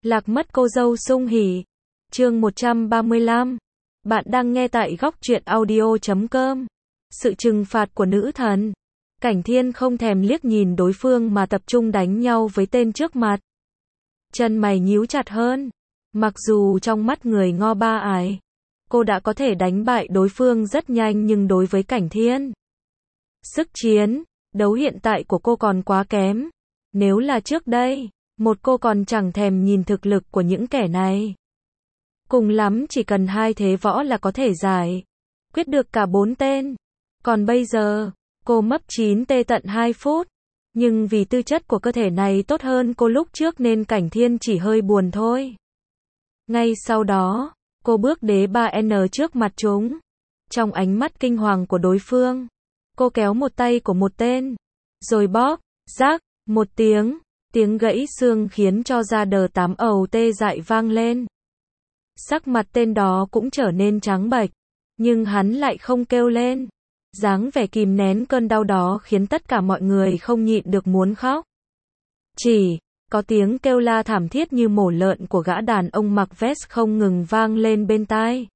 Lạc mất cô dâu sung hỉ. Chương 135. Bạn đang nghe tại góc truyện audio.com. Sự trừng phạt của nữ thần. Cảnh Thiên không thèm liếc nhìn đối phương mà tập trung đánh nhau với tên trước mặt. Chân mày nhíu chặt hơn. Mặc dù trong mắt người Ngo Ba Ải, cô đã có thể đánh bại đối phương rất nhanh, nhưng đối với Cảnh Thiên, sức chiến đấu hiện tại của cô còn quá kém. Nếu là trước đây, cô còn chẳng thèm nhìn thực lực của những kẻ này. Cùng lắm chỉ cần 2 thế võ là có thể giải quyết được cả 4 tên. Còn bây giờ, cô mấp 9 tê tận 2 phút. Nhưng vì tư chất của cơ thể này tốt hơn cô lúc trước nên Cảnh Thiên chỉ hơi buồn thôi. Ngay sau đó, cô bước đế 3N trước mặt chúng. Trong ánh mắt kinh hoàng của đối phương, cô kéo một tay của một tên, rồi bóp, rác, một tiếng gãy xương khiến cho da đờ 8 ầu tê dại vang lên. Sắc mặt tên đó cũng trở nên trắng bệch, nhưng hắn lại không kêu lên. Dáng vẻ kìm nén cơn đau đó khiến tất cả mọi người không nhịn được muốn khóc. Chỉ có tiếng kêu la thảm thiết như mổ lợn của gã đàn ông mặc vest không ngừng vang lên bên tai.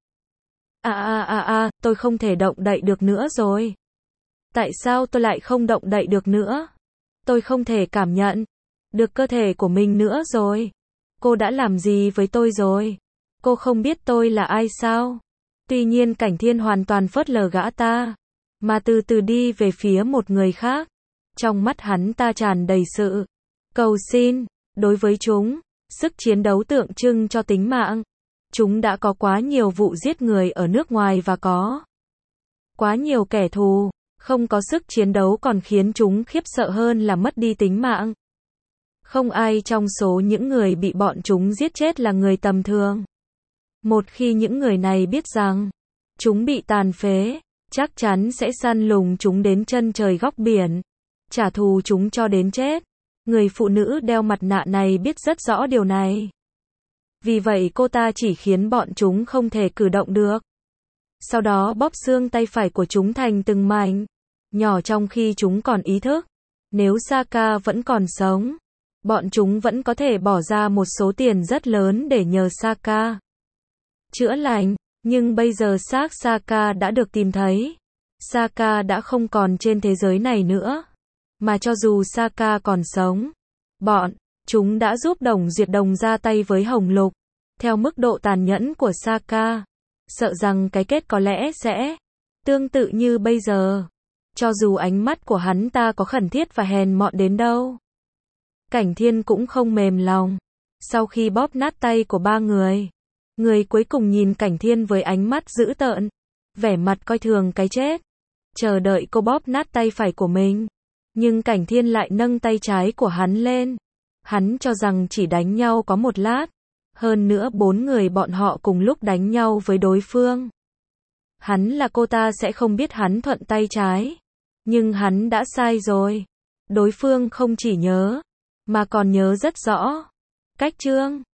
Tôi không thể động đậy được nữa rồi. Tại sao tôi lại không động đậy được nữa? Tôi không thể cảm nhận được cơ thể của mình nữa rồi. Cô đã làm gì với tôi rồi? Cô không biết tôi là ai sao? Tuy nhiên Cảnh Thiên hoàn toàn phớt lờ gã ta, mà từ từ đi về phía một người khác. Trong mắt hắn ta tràn đầy sự cầu xin. Đối với chúng, sức chiến đấu tượng trưng cho tính mạng. Chúng đã có quá nhiều vụ giết người ở nước ngoài và có quá nhiều kẻ thù. Không có sức chiến đấu còn khiến chúng khiếp sợ hơn là mất đi tính mạng. Không ai trong số những người bị bọn chúng giết chết là người tầm thường. Một khi những người này biết rằng chúng bị tàn phế, chắc chắn sẽ săn lùng chúng đến chân trời góc biển, trả thù chúng cho đến chết. Người phụ nữ đeo mặt nạ này biết rất rõ điều này. Vì vậy cô ta chỉ khiến bọn chúng không thể cử động được. Sau đó bóp xương tay phải của chúng thành từng mảnh nhỏ trong khi chúng còn ý thức. Nếu Saka vẫn còn sống, bọn chúng vẫn có thể bỏ ra một số tiền rất lớn để nhờ Saka chữa lành. Nhưng bây giờ xác Saka đã được tìm thấy. Saka đã không còn trên thế giới này nữa. Mà cho dù Saka còn sống, bọn chúng đã giúp Đồng Duyệt Đồng ra tay với Hồng Lục. Theo mức độ tàn nhẫn của Saka, sợ rằng cái kết có lẽ sẽ tương tự như bây giờ. Cho dù ánh mắt của hắn ta có khẩn thiết và hèn mọn đến đâu, Cảnh Thiên cũng không mềm lòng. Sau khi bóp nát tay của 3 người, người cuối cùng nhìn Cảnh Thiên với ánh mắt dữ tợn, vẻ mặt coi thường cái chết, chờ đợi cô bóp nát tay phải của mình. Nhưng Cảnh Thiên lại nâng tay trái của hắn lên. Hắn cho rằng chỉ đánh nhau có một lát. Hơn nữa 4 người bọn họ cùng lúc đánh nhau với đối phương. Hắn là cô ta sẽ không biết hắn thuận tay trái. Nhưng hắn đã sai rồi. Đối phương không chỉ nhớ, mà còn nhớ rất rõ. Cách chương